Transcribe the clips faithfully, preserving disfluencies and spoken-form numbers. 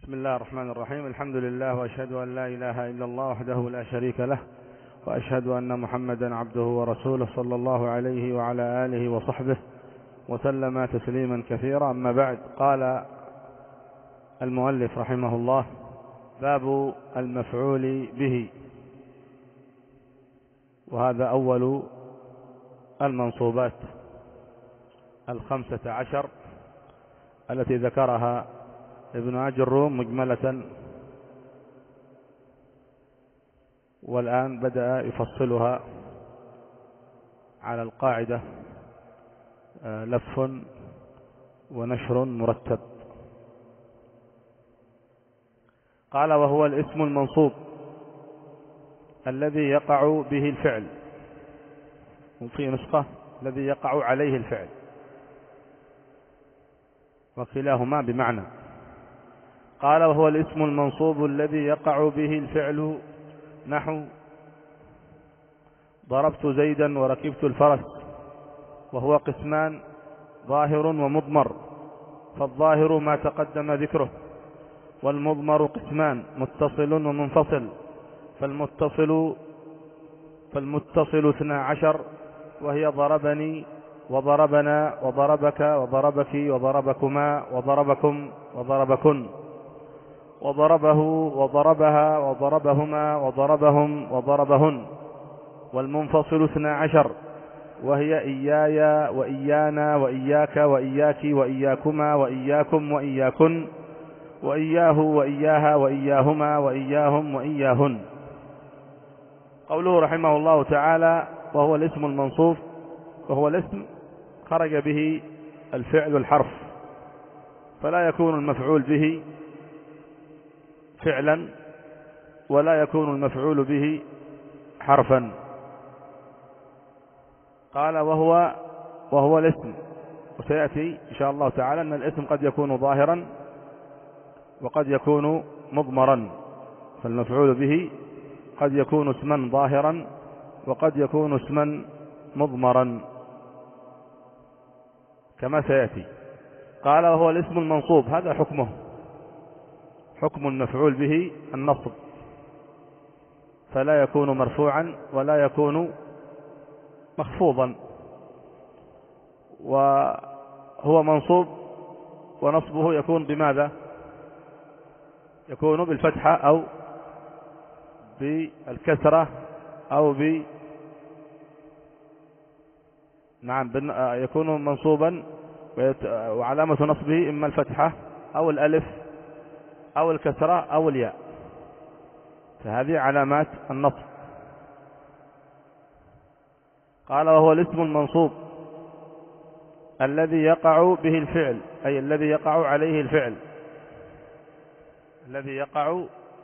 بسم الله الرحمن الرحيم. الحمد لله، وأشهد أن لا إله إلا الله وحده لا شريك له، وأشهد أن محمدا عبده ورسوله صلى الله عليه وعلى آله وصحبه وسلم تسليما كثيرا. أما بعد، قال المؤلف رحمه الله: باب المفعول به. وهذا أول المنصوبات الخمسة عشر التي ذكرها ابن أجروم مجملة، والآن بدأ يفصلها على القاعدة لف ونشر مرتب. قال: وهو الاسم المنصوب الذي يقع به الفعل، وفي نسخة الذي يقع عليه الفعل، وكلاهما بمعنى. قال: وهو الاسم المنصوب الذي يقع به الفعل، نحو: ضربت زيدا وركبت الفرس. وهو قسمان: ظاهر ومضمر، فالظاهر ما تقدم ذكره، والمضمر قسمان: متصل ومنفصل، فالمتصل فالمتصل اثنا عشر، وهي ضربني وضربنا وضربك وضربك وضربكما وضربكم وضربكن، وضربه وضربها وضربهما وضربهم وضربهن. والمنفصل اثنا عشر، وهي إياي وإيانا وإياك وإياك وإياكما وإياكم وإياكن، وإياه وإياها وإياهما وإياهم وإياهن. قوله رحمه الله تعالى: وهو الاسم المنصوب، وهو الاسم خرج به الفعل الحرف، فلا يكون المفعول به فعلا، ولا يكون المفعول به حرفا. قال: وهو وهو الاسم. وسيأتي إن شاء الله تعالى أن الاسم قد يكون ظاهرا وقد يكون مضمرا، فالمفعول به قد يكون اسما ظاهرا وقد يكون اسما مضمرا كما سيأتي. قال: وهو الاسم المنصوب، هذا حكمه، حكم المفعول به النصب، فلا يكون مرفوعا ولا يكون مخفوضا، وهو منصوب ونصبه يكون بماذا؟ يكون بالفتحة أو بالكسرة أو ب نعم يكون منصوبا، وعلامة نصبه إما الفتحة أو الألف أو الكسرة أو الياء، فهذه علامات النصب. قال: وهو الاسم المنصوب الذي يقع به الفعل، أي الذي يقع عليه الفعل، الذي يقع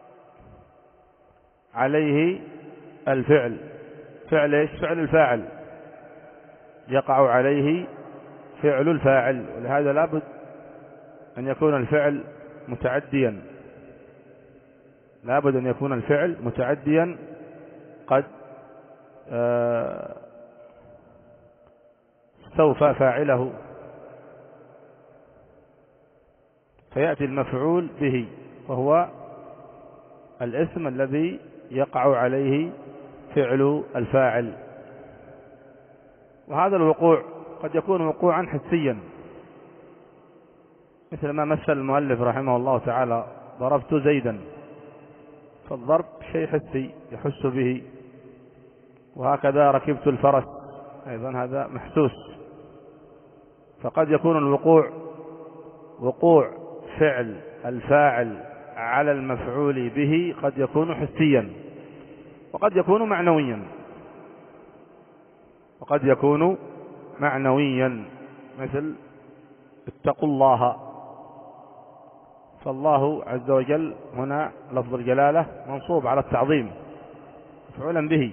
عليه الفعل. فعل ايش؟ فعل الفاعل، يقع عليه فعل الفاعل، ولهذا لابد أن يكون الفعل متعديا، لابد أن يكون الفعل متعديا قد استوفى فاعله، فيأتي المفعول به، وهو الاسم الذي يقع عليه فعل الفاعل. وهذا الوقوع قد يكون وقوعا حسيا، مثل ما مثل المؤلف رحمه الله تعالى: ضربت زيدا، فالضرب شيء حسي يحس به. وهكذا ركبت الفرس، أيضا هذا محسوس. فقد يكون الوقوع وقوع فعل الفاعل على المفعول به قد يكون حسيا، وقد يكون معنويا، وقد يكون معنويا، مثل اتقوا الله، فالله عز وجل هنا لفظ الجلالة منصوب على التعظيم مفعولا به،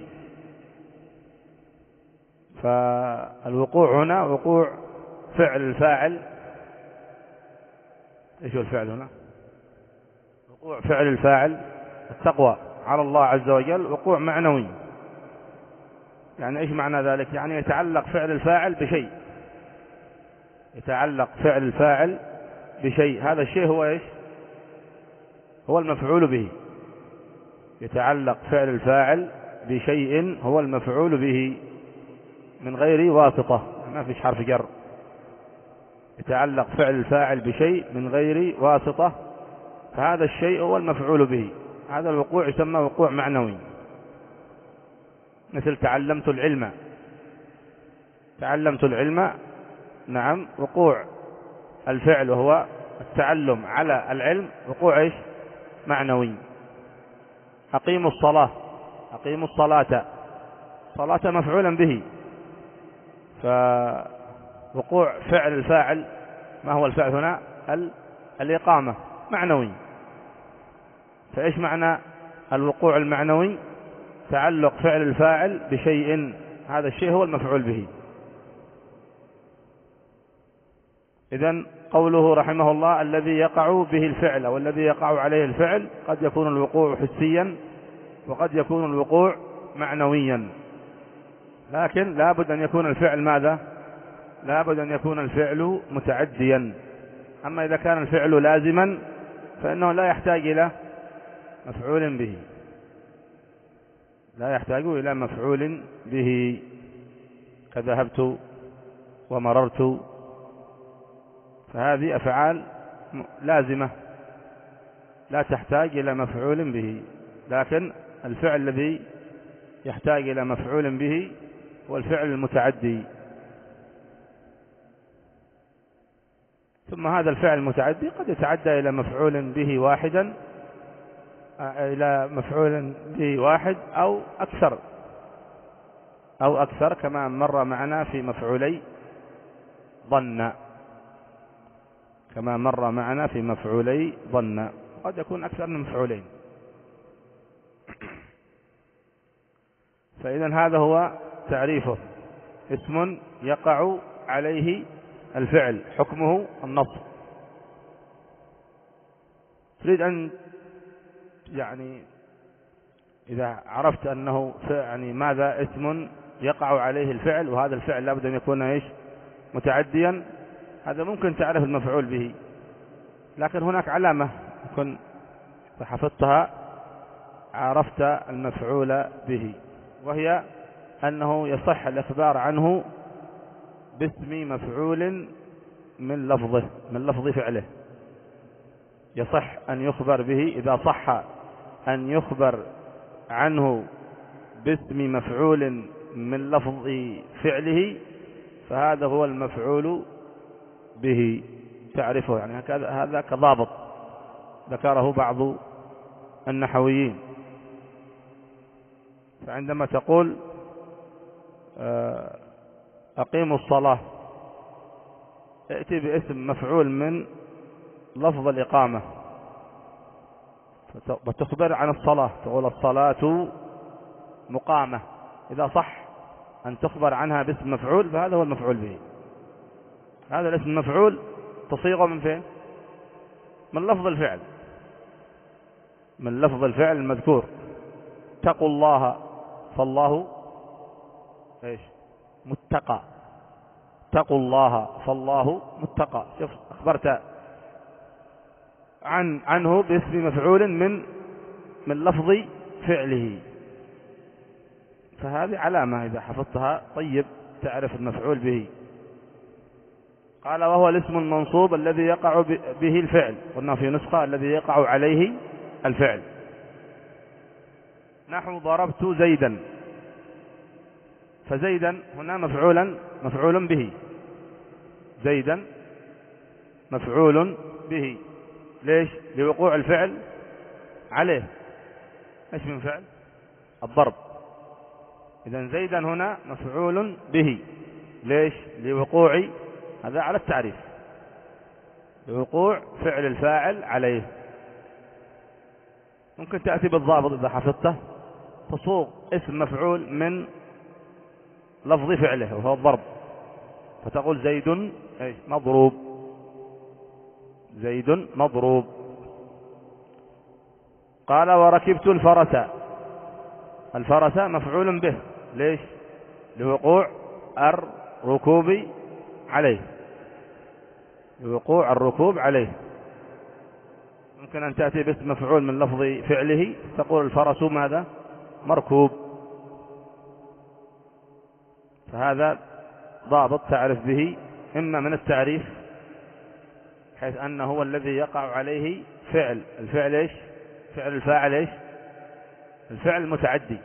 فالوقوع هنا وقوع فعل الفاعل. ايش هو الفعل هنا؟ وقوع فعل الفاعل التقوى على الله عز وجل وقوع معنوي. يعني ايش معنى ذلك؟ يعني يتعلق فعل الفاعل بشيء، يتعلق فعل الفاعل بشيء، هذا الشيء هو ايش؟ هو المفعول به، يتعلق فعل الفاعل بشيء هو المفعول به من غير واسطة، ما فيش حرف جر، يتعلق فعل الفاعل بشيء من غير واسطة، فهذا الشيء هو المفعول به. هذا الوقوع يسمى وقوع معنوي، مثل تعلمت العلم. تعلمت العلم، نعم، وقوع الفعل وهو التعلم على العلم وقوع ايش؟ معنوي. أقيموا الصلاة، أقيموا الصلاة، صلاة مفعولا به، فوقوع فعل الفاعل، ما هو الفعل هنا؟ الإقامة، معنوي. فإيش معنى الوقوع المعنوي؟ تعلق فعل الفاعل بشيء، هذا الشيء هو المفعول به. إذن قوله رحمه الله الذي يقع به الفعل أو الذي يقع عليه الفعل، قد يكون الوقوع حسيا وقد يكون الوقوع معنويا، لكن لابد أن يكون الفعل ماذا؟ لابد أن يكون الفعل متعديا. أما إذا كان الفعل لازما فإنه لا يحتاج إلى مفعول به، لا يحتاج إلى مفعول به، كذهبت ومررت، فهذه أفعال لازمة لا تحتاج إلى مفعول به. لكن الفعل الذي يحتاج إلى مفعول به هو الفعل المتعدي. ثم هذا الفعل المتعدي قد يتعدى إلى مفعول به واحدا، إلى مفعول به واحد أو أكثر، أو أكثر كما مر معنا في مفعولي ظن، كما مر معنا في مفعولي ظن، قد يكون أكثر من مفعولين. فإذا هذا هو تعريفه: اسم يقع عليه الفعل، حكمه النصب. تريد أن يعني إذا عرفت أنه يعني ماذا اسم يقع عليه الفعل، وهذا الفعل لابد أن يكون إيش؟ متعديا، هذا ممكن تعرف المفعول به. لكن هناك علامة يكون حفظتها عرفت المفعول به، وهي أنه يصح الإخبار عنه باسم مفعول من لفظه، من لفظ فعله. يصح أن يخبر به، إذا صح أن يخبر عنه باسم مفعول من لفظ فعله، فهذا هو المفعول به، تعرفه. يعني هذا كضابط ذكره بعض النحويين. فعندما تقول أقيموا الصلاة، ائتي باسم مفعول من لفظ الإقامة وتخبر عن الصلاة، تقول الصلاة مقامة. إذا صح أن تخبر عنها باسم مفعول فهذا هو المفعول به. هذا الاسم المفعول تصيغه من فين؟ من لفظ الفعل، من لفظ الفعل المذكور. اتقوا الله، فالله ايش؟ متقى. اتقوا الله فالله متقى. شوف، أخبرت عن عنه باسم مفعول من من لفظ فعله، فهذه علامة إذا حفظتها طيب تعرف المفعول به. قال وهو الاسم المنصوب الذي يقع به الفعل، قلنا في نسخة الذي يقع عليه الفعل. نحو ضربت زيدا، فزيدا هنا مفعولا مفعول به، زيدا مفعول به. ليش؟ لوقوع الفعل عليه. ايش من فعل؟ الضرب. إذن زيدا هنا مفعول به. ليش؟ لوقوع، هذا على التعريف، لوقوع فعل الفاعل عليه. ممكن تأتي بالضابط إذا حفظته، تصوغ اسم مفعول من لفظ فعله وهو الضرب، فتقول زيد مضروب، زيد مضروب. قال وركبت الفرس، الفرس مفعول به. ليش؟ لوقوع الركوب عليه، لوقوع الركوب عليه. ممكن أن تأتي باسم مفعول من لفظ فعله، تقول الفرس ماذا؟ مركوب. فهذا ضابط تعرف به، إما من التعريف حيث أنه هو الذي يقع عليه فعل الفعل إيش؟ فعل الفاعل إيش؟ الفعل المتعدي،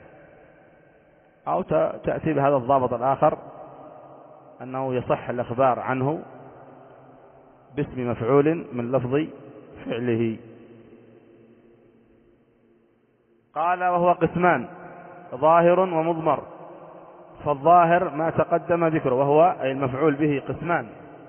أو تأتي بهذا الضابط الآخر أنه يصح الإخبار عنه باسم مفعول من لفظ فعله. قال وهو قسمان ظاهر ومضمر. فالظاهر ما تقدم ذكره، وهو أي المفعول به قسمان.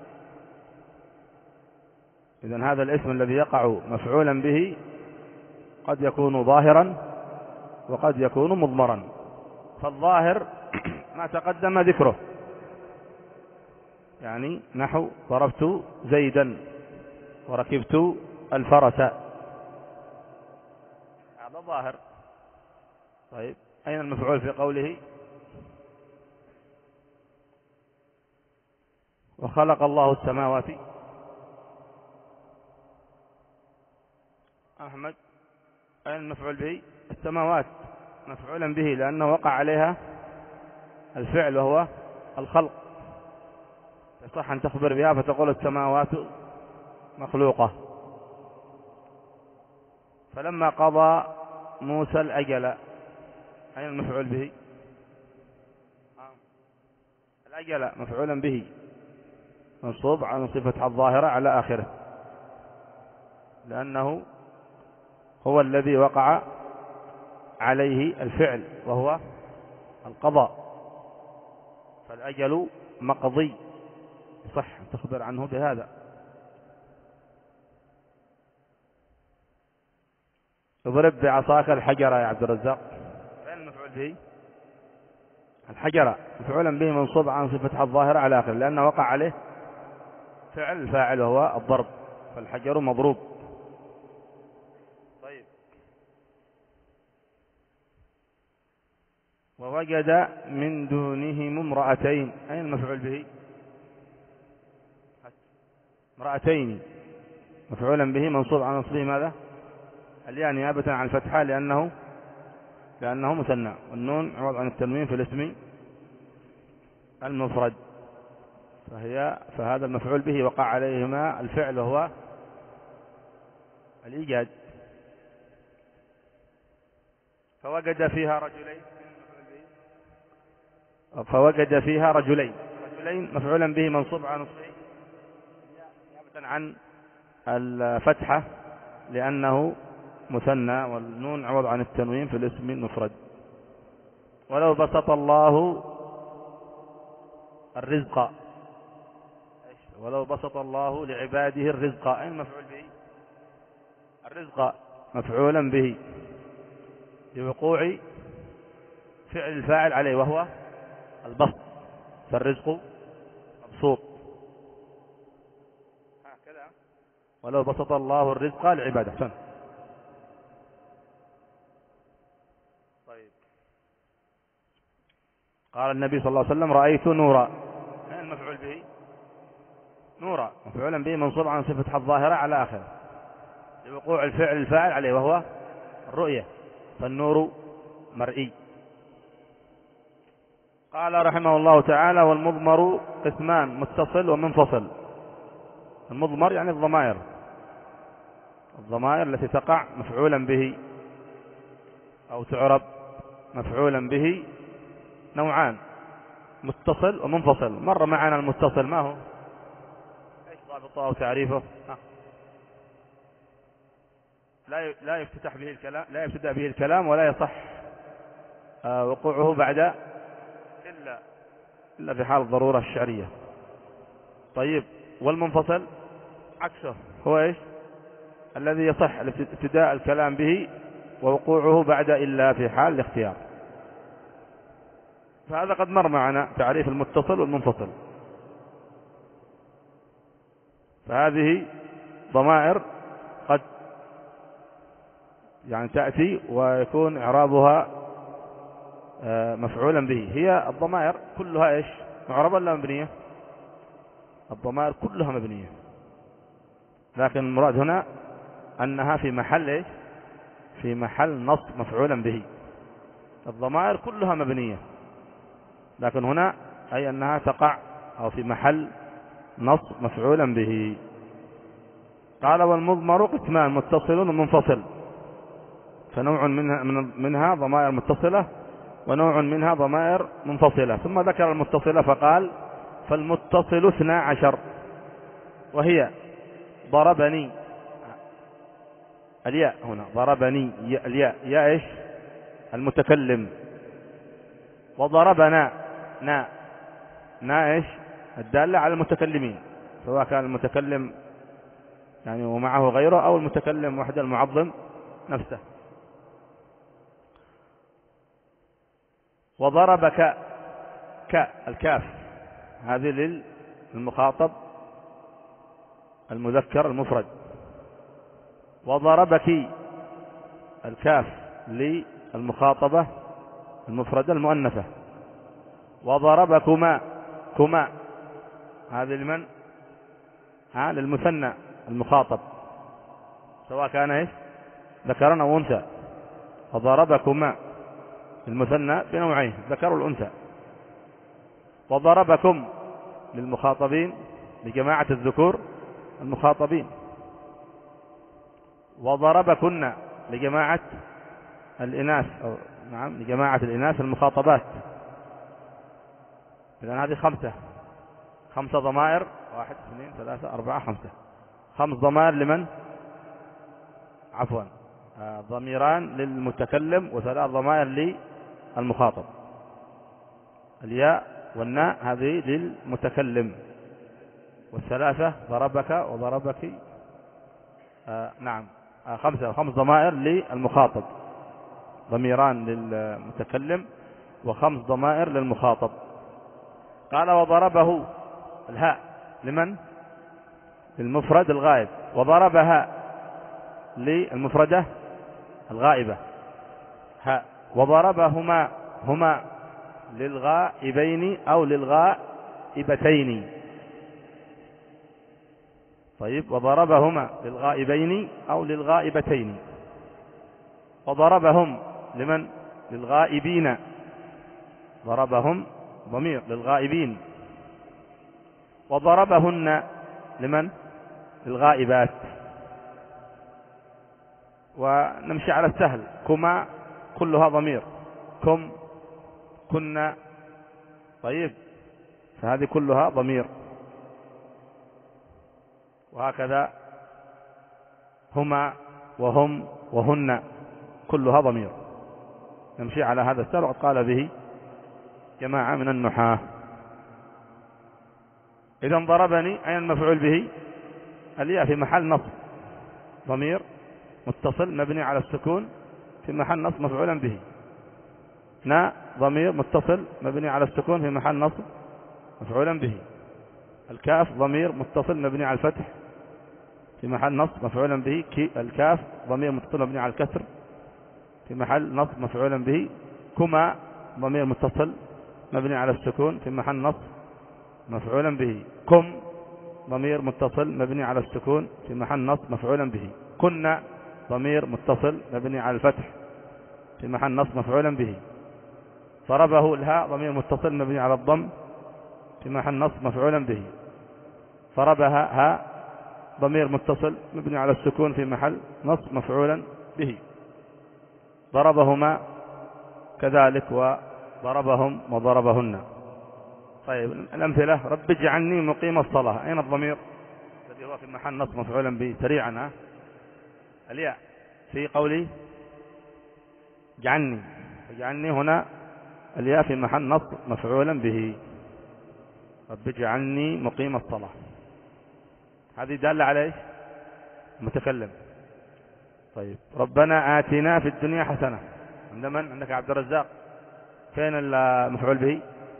إذن هذا الاسم الذي يقع مفعولا به قد يكون ظاهرا وقد يكون مضمرا. فالظاهر ما تقدم ذكره، يعني نحو ضربت زيدا وركبت الفرس، هذا ظاهر. طيب أين المفعول في قوله وخلق الله السماوات؟ أحمد أين المفعول به؟ السماوات مفعولا به لأنه وقع عليها الفعل وهو الخلق، يصح أن تخبر بها فتقول السماوات مخلوقة. فلما قضى موسى الأجل، أين المفعول به؟ الأجل مفعولا به منصوب على صفة الظاهرة على آخره، لأنه هو الذي وقع عليه الفعل وهو القضاء، فالأجل مقضي، صح تخبر عنه بهذا. اضرب بعصاك الحجر يا عبد الرزاق، فين المفعول به؟ الحجر مفعولا به منصوب عن صفة الظاهرة على آخر لأنه وقع عليه فعل الفاعل وهو الضرب، فالحجر مضروب. طيب ووجد من دونهم امرأتين، أين المفعول به؟ امرأتين مفعولا به منصوب عن نصبه ماذا؟ الياء نيابة عن الفتحة لأنه لأنه مثنى، والنون عوض عن التنوين في الاسم المفرد، فهي فهذا المفعول به وقع عليهما الفعل وهو الإيجاد. فوجد فيها رجلين فوجد فيها رجلين رجلين مفعولا به منصوب عن نصبه نيابة عن الفتحة لأنه مثنى، والنون عوض عن التنوين في الاسم المفرد. ولو بسط الله الرزق، ولو بسط الله لعباده الرزق، أين المفعول به؟ الرزق مفعولا به لوقوع فعل الفاعل عليه وهو البسط، فالرزق مبسوط هكذا. ولو بسط الله الرزق لعباده. طيب قال النبي صلى الله عليه وسلم رأيت نورا، أين المفعول به؟ نورا مفعولا به منصوب عن صفة الظاهرة على آخره لوقوع الفعل الفاعل عليه وهو الرؤية، فالنور مرئي. قال رحمه الله تعالى والمضمر قسمان متصل ومنفصل. المضمر يعني الضمائر الضمائر التي تقع مفعولا به أو تعرب مفعولا به نوعان، متصل ومنفصل. مر معنا المتصل، ما هو؟ ايش ضابطه أو تعريفه؟ ها. لا لا يفتتح به الكلام لا يبتدأ به الكلام ولا يصح آه وقوعه بعد إلا إلا في حال الضرورة الشعرية. طيب والمنفصل عكسه، هو ايش؟ الذي يصح ابتداء الكلام به ووقوعه بعد إلا في حال الاختيار. فهذا قد مر معنا تعريف المتصل والمنفصل. فهذه ضمائر قد يعني تأتي ويكون إعرابها مفعولا به. هي الضمائر كلها ايش؟ معربة ولا مبنية؟ الضمائر كلها مبنية، لكن المراد هنا أنها في محل إيش؟ في محل نصب مفعولا به. الضمائر كلها مبنية، لكن هنا أي أنها تقع أو في محل نصب مفعولا به. قال والمضمر قسمان متصل ومنفصل، فنوع منها, منها ضمائر متصلة ونوع منها ضمائر منفصلة. ثم ذكر المتصلة فقال فالمتصل اثنا عشر، وهي ضربني، الياء هنا ضربني الياء يا إيش؟ المتكلم. وضربنا نا نا إيش؟ الدالة على المتكلمين، سواء كان المتكلم يعني ومعه غيره أو المتكلم وحده المعظم نفسه. وضربك ك الكاف هذه للمخاطب المذكر المفرد. وضربك الكاف للمخاطبة المفردة المؤنثة. وضربكما كما هذه لمن؟ ها للمثنى المخاطب سواء كان ايش؟ ذكرا او انثى. وضربكما المثنى بنوعين ذكر والانثى. وضربكم للمخاطبين لجماعة الذكور المخاطبين. وضربكن لجماعة الإناث أو نعم لجماعة الإناث المخاطبات. إذن هذه خمسة خمسة ضمائر، واحد اثنين ثلاثة أربعة خمسة خمس ضمائر لمن؟ عفوا آه ضميران للمتكلم وثلاث ضمائر للمخاطب. الياء والناء هذه للمتكلم، والثلاثة ضربك وضربك آه نعم آه خمسة خمس ضمائر للمخاطب، ضميران للمتكلم وخمس ضمائر للمخاطب. قال وضربه الهاء لمن؟ للمفرد الغائب. وضربها للمفردة الغائبة هاء. وضربهما هما للغائبين أو للغائبتين. طيب وضربهما للغائبين أو للغائبتين. وضربهم لمن؟ للغائبين. ضربهم ضمير للغائبين. وضربهن لمن؟ للغائبات. ونمشي على السهل. كما كلها ضمير، كم كنا، طيب فهذه كلها ضمير. وهكذا هما وهم وهن كلها ضمير. نمشي على هذا السهل وقد قال به جماعة من النحاة. إذن ضربني أين المفعول به؟ الياء في محل نصب ضمير متصل مبني على السكون في محل نصب مفعولا به. نا ضمير متصل مبني على السكون في محل نصب مفعولا به. الكاف ضمير متصل مبني على الفتح في محل نصب مفعولا به. الكاف ضمير متصل مبني على الكسر في محل نصب مفعولا به. كما ضمير متصل مبني على السكون في محل نصب مفعولا به. كم ضمير متصل مبني على السكون في محل نصب مفعولا به. كنا ضمير متصل مبني على الفتح في محل نصب مفعولا به. ضربه الهاء ضمير متصل مبني على الضم في محل نصب مفعولا به. ضربها هاء ضمير متصل مبني على السكون في محل نصب مفعولا به. ضربهما كذلك وضربهم وضربهن. طيب الأمثلة: رب اجعلني مقيم الصلاة، أين الضمير الذي هو في محل نصب مفعولا به؟ سريعا الياء في قولي اجعلني، اجعلني هنا الياء في محل نصب مفعولا به. رب اجعلني مقيم الصلاة هذه دالة على ايش؟ متكلم. طيب ربنا آتنا في الدنيا حسنة، عند من؟ عندك عبد الرزاق، فين المفعول به؟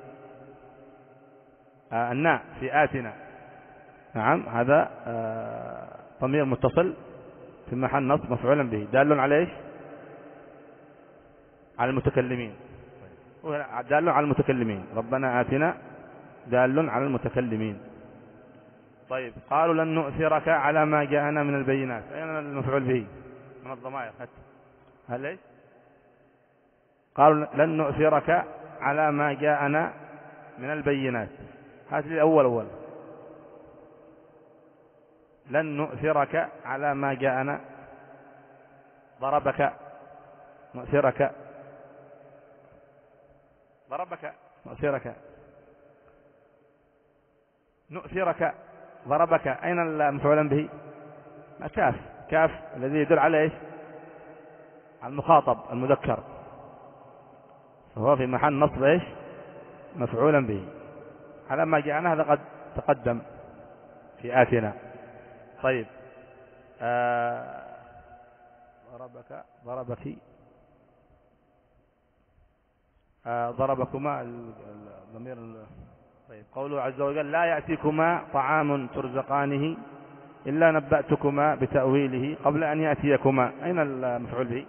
آه الناء في آتنا. نعم هذا آه ضمير متصل في محل نصب مفعولا به دال على ايش؟ على المتكلمين. دال على المتكلمين. ربنا آتنا دال على المتكلمين. طيب قالوا لن نؤثرك على ما جاءنا من البينات، أين المفعول به من الضمائر؟ هل ليش قالوا لن نؤثرك على ما جاءنا من البينات؟ هات لي الأول أول لن نؤثرك على ما جاءنا. ضربك نؤثرك، ضربك نؤثرك، نؤثرك ضربك، أين المفعول به؟ كاف، كاف الذي يدل على ايش؟ على المخاطب المذكر، فهو في محل نصب ايش؟ مفعولا به على ما جاءنا، هذا قد تقدم في آتنا. طيب آه ضربك ضربك آه ضربكما الضمير. طيب قوله عز وجل لا يأتيكما طعام ترزقانه إلا نبأتكما بتأويله قبل أن يأتيكما، أين المفعول به؟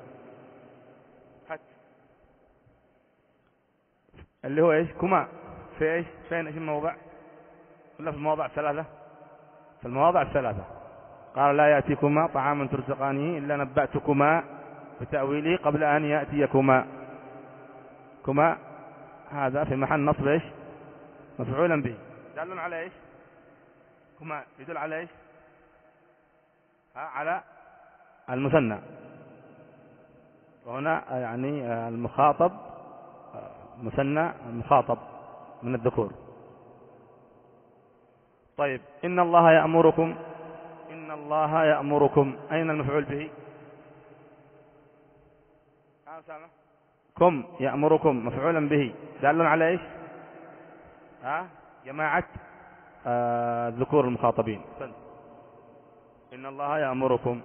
اللي هو ايش؟ كما في ايش؟ فين ايش الموضع؟ ولا في المواضع الثلاثة؟ في المواضع الثلاثة. قال لا يأتيكما طعام ترزقانه إلا نبأتكما بتأويله قبل أن يأتيكما. كما هذا في محل نصب ايش؟ مفعولا به، دال على ايش؟ كما يدل على ايش؟ ها على المثنى، وهنا يعني المخاطب مثنى المخاطب من الذكور. طيب إن الله يأمركم، إن الله يأمركم، أين المفعول به؟ كم يأمركم مفعولا به دال على ايش؟ ها جماعة آه ذكور المخاطبين. إن الله يأمركم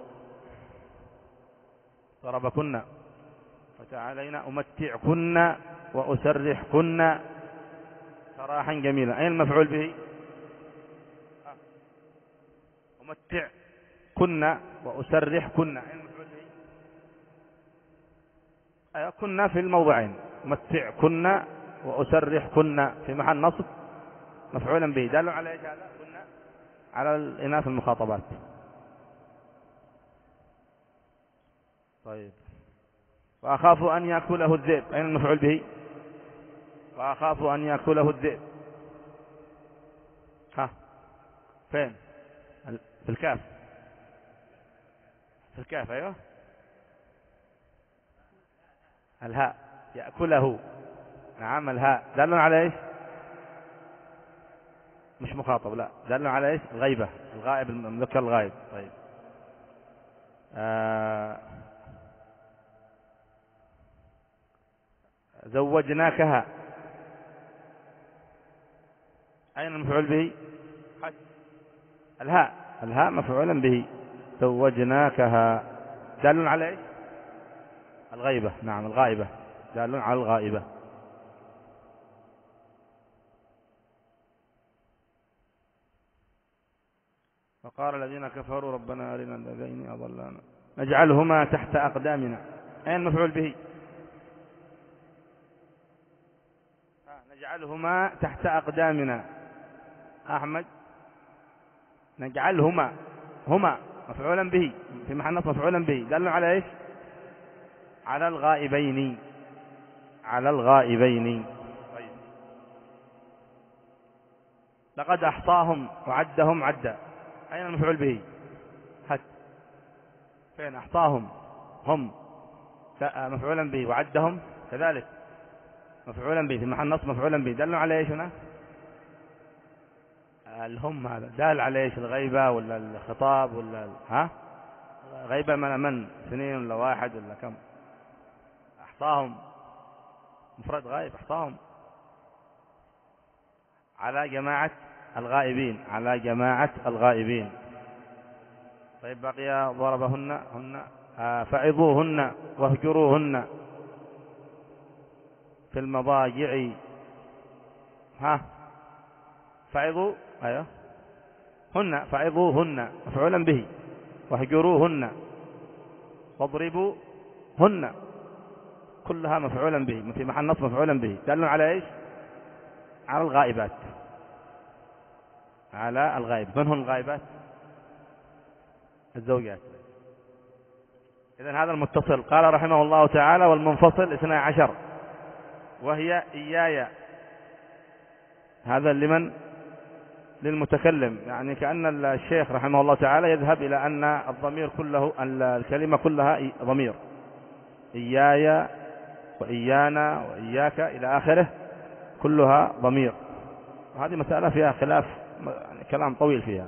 ضربكن فتعالينا أمتعكن وأسرحكن سراحا جميلا، أين المفعول به؟ أمتعكن وأسرحكن، أين المفعول به؟ أيوة كنا في الموضعين، أمتعكن وأسرحكن في محل نصب مفعولا به دال على ايش؟ هذا كنا على الإناث المخاطبات. طيب وأخاف أن يأكله الذئب، أين المفعول به؟ وأخاف أن يأكله الذئب، ها فين؟ في الكاف، في الكاف أيوه. الهاء يأكله، نعم الهاء دال على ايش؟ مش مخاطب، لا دال على ايش؟ الغيبة، الغائب المذكر الغائب. طيب آه زوجناكها، أين المفعول به؟ الهاء، الهاء مفعولا به، زوجناكها دال على ايش؟ الغيبة، نعم الغائبة، دال على الغائبة. وقال الذين كفروا ربنا أرنا الذين أضلانا نجعلهما تحت أقدامنا، أين المفعول به؟ نجعلهما تحت أقدامنا. أحمد نجعلهما، هما مفعولا به في محل نصب مفعولا به دل على ايش؟ على الغائبين، على الغائبين. طيب لقد أحصاهم وعدهم عدا، أين المفعول به؟ هات فين؟ أحصاهم هم مفعولا به، وعدهم كذلك مفعولا به في محل نصب مفعولا به دل على ايش هنا؟ الهم هذا دال على ايش؟ الغيبة ولا الخطاب ولا ها؟ غيبة من من سنين ولا واحد ولا كم؟ أحصاهم مفرد غائب، أحصاهم على جماعة الغائبين، على جماعة الغائبين. طيب بقي ضربهن، هن آه فعظوهن واهجروهن في المضاجع، ها فعظوا ايوه هن، فعظوهن مفعولا به، واهجروهن واضربوهن كلها مفعولا به في محل نصب مفعولا به دال على ايش؟ على الغائبات. على الغائب. من هن الغائبات؟ الزوجات. إذن هذا المتصل. قال رحمه الله تعالى: والمنفصل اثنى عشر وهي إياي. هذا لمن؟ للمتكلم. يعني كأن الشيخ رحمه الله تعالى يذهب إلى أن الضمير كله، الكلمة كلها ضمير، إياي وإيانا وإياك إلى آخره كلها ضمير. وهذه مسألة فيها خلاف، يعني كلام طويل فيها.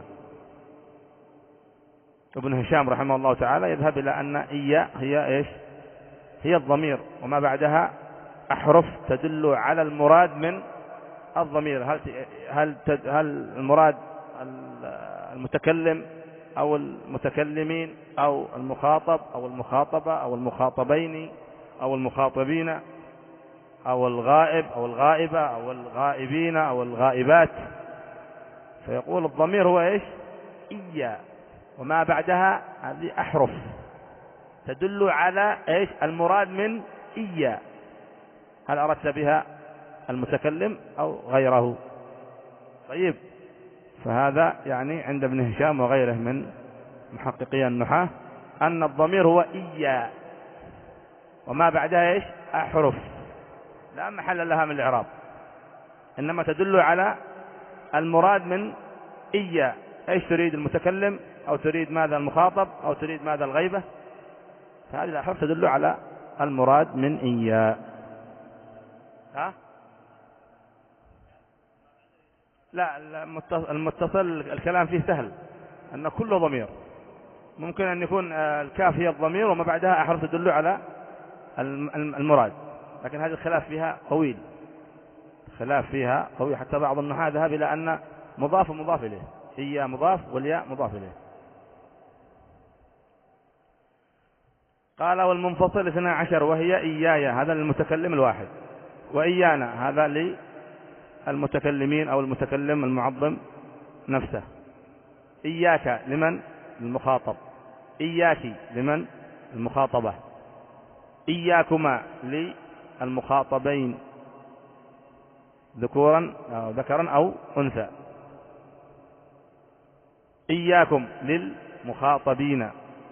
ابن هشام رحمه الله تعالى يذهب إلى أن إيا هي إيش؟ هي الضمير، وما بعدها أحرف تدل على المراد من الضمير. هل هل هل المراد المتكلم أو المتكلمين أو المخاطب أو المخاطبة أو المخاطبين أو المخاطبين أو الغائب أو الغائبة أو الغائبين أو الغائبات؟ فيقول الضمير هو إيش؟ إيا، وما بعدها هذه أحرف تدل على إيش؟ المراد من إيا. هل أردت بها المتكلم أو غيره؟ طيب، فهذا يعني عند ابن هشام وغيره من محققي النحاة أن الضمير هو إيا، وما بعدها إيش؟ أحرف لا محل لها من الإعراب، إنما تدل على المراد من إيا. إيش تريد؟ المتكلم أو تريد ماذا؟ المخاطب أو تريد ماذا؟ الغيبة. فهذه الأحرف تدل على المراد من إيا. ها؟ لا، المتصل الكلام فيه سهل، أن كله ضمير. ممكن أن يكون الكاف هي الضمير وما بعدها أحرف تدل على المراد، لكن هذه الخلاف فيها طويل، خلاف فيها قوي، حتى بعض النحاة ذهب إلى أن مضاف ومضاف إليه، إيا مضاف والياء مضاف إليه. قال: والمنفصل اثنى عشر وهي إياي، هذا للمتكلم الواحد، وإيانا هذا للمتكلمين أو المتكلم المعظم نفسه. إياك لمن؟ المخاطب. إياك لمن؟ المخاطبة. إياكما للمخاطبين ذكورا أو ذكرا أو أنثى. إياكم للمخاطبين.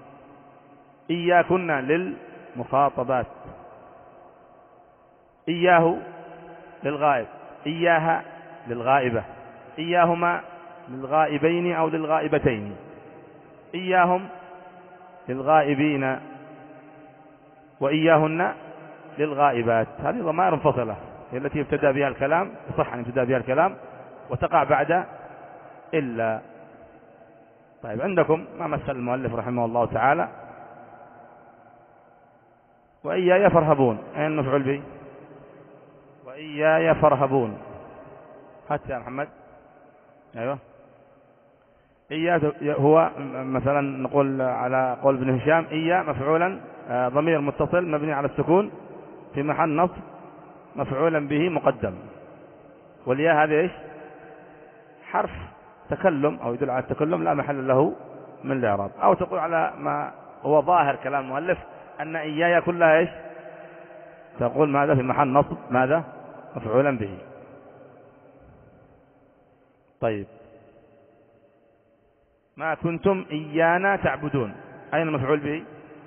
إياكن للمخاطبات. إياه للغائب. إياها للغائبة. إياهما للغائبين أو للغائبتين. إياهم للغائبين، وإياهن للغائبات. هذه ضمائر منفصلة هي التي يبتدأ بها الكلام، يصح أن يبتدأ بها الكلام وتقع بعد إلا. طيب، عندكم ما مثل المؤلف رحمه الله تعالى: وإياي فارهبون. أين المفعول به؟ وإياي فارهبون. حتى يا محمد. أيوه. إيا هو مثلا نقول على قول ابن هشام: إيا مفعولا ضمير متصل مبني على السكون في محل نصب مفعولا به مقدم. والياء هذا إيش؟ حرف تكلم أو يدل على التكلم لا محل له من الإعراب. أو تقول على ما هو ظاهر كلام المؤلف أن إياي كلها إيش؟ تقول ماذا؟ في محل نصب ماذا؟ مفعولا به. طيب، ما كنتم إيانا تعبدون. أين المفعول به؟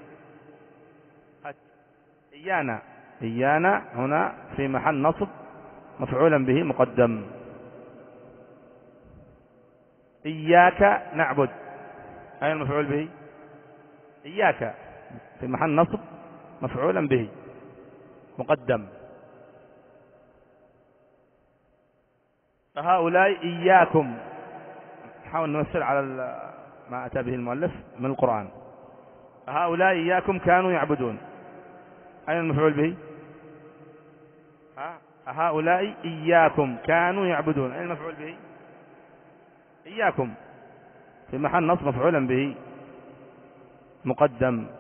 إيانا. إيانا هنا في محل نصب مفعولا به مقدم. إياك نعبد. أين المفعول به؟ إياك في محل نصب مفعولا به مقدم. فهؤلاء إياكم. نحاول نمثل على ما أتى به المؤلف من القرآن. هؤلاء إياكم كانوا يعبدون. أين المفعول به؟ هؤلاء إياكم كانوا يعبدون. أين المفعول به؟ إياكم في محل نصب مفعولا به مقدم.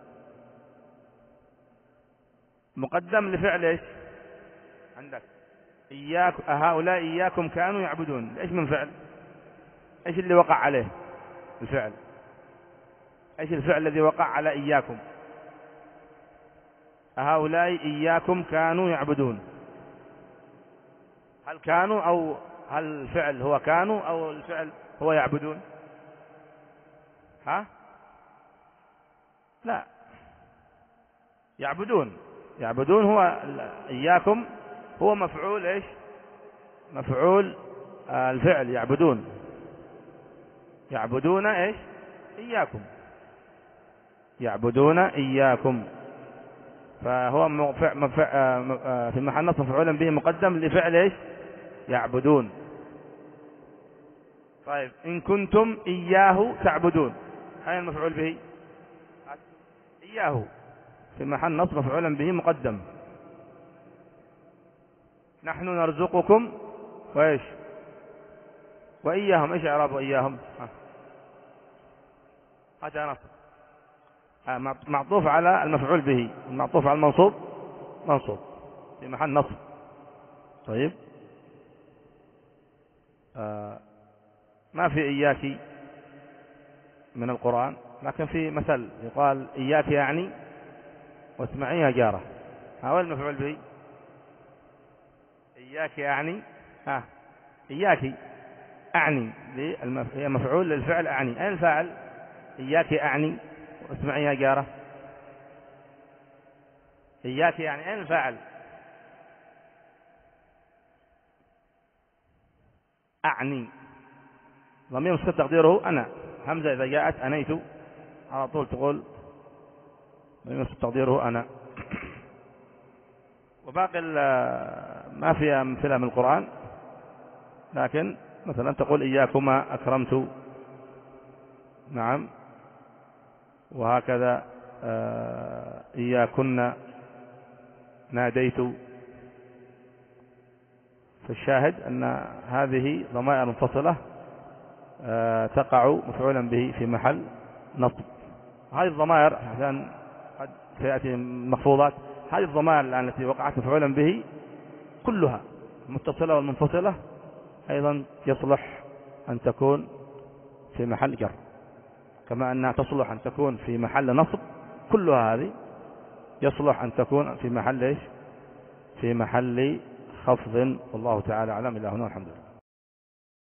مقدم لفعل إيش عندك؟ إياك. هؤلاء إياكم كانوا يعبدون. إيش من فعل؟ إيش اللي وقع عليه الفعل؟ إيش الفعل الذي وقع على إياكم؟ هؤلاء إياكم كانوا يعبدون. هل كانوا أو هل الفعل هو كانوا أو الفعل هو يعبدون؟ ها؟ لا، يعبدون. يعبدون هو إياكم هو مفعول إيش؟ مفعول الفعل يعبدون. يعبدون إيش؟ إياكم. يعبدون إياكم، فهو مفع مفع في محل نصب مفعولا به مقدم لفعل إيش؟ يعبدون. طيب إن كنتم إياه تعبدون، أين المفعول به؟ إياه في محل نصب مفعولا به مقدم. نحن نرزقكم وإيش؟ وإياهم. إيش إعراب وإياهم؟ هذا نصب معطوف على المفعول به، المعطوف على المنصوب منصوب في محل نصب. طيب آه ما في إياك من القرآن، لكن في مثل يقال إياك يعني واسمعيها جارة. هو المفعول به إياك يعني ها إياك أعني، هي مفعول للفعل أعني. أين الفاعل؟ إياك أعني واسمعيها جارة. إياك يعني أين الفاعل؟ أعني، ضمير مستتر تقديره أنا. همزة إذا جاءت أنيت على طول تقول ضمير مستتر تقديره أنا. وباقي ما فيها أمثلة من القرآن، لكن مثلا تقول إياكما أكرمت، نعم، وهكذا إياكن ناديت. فالشاهد أن هذه ضمائر منفصلة تقع مفعولا به في محل نصب. هذه الضمائر عشان قد سيأتي مخفوضات، هذه الضمائر الآن التي وقعت مفعولا به كلها المتصلة والمنفصلة أيضا يصلح أن تكون في محل جر، كما أنها تصلح أن تكون في محل نصب. كلها هذه يصلح أن تكون في محل إيش؟ في محل خفض. والله تعالى أعلم. إلى هنا الحمد لله.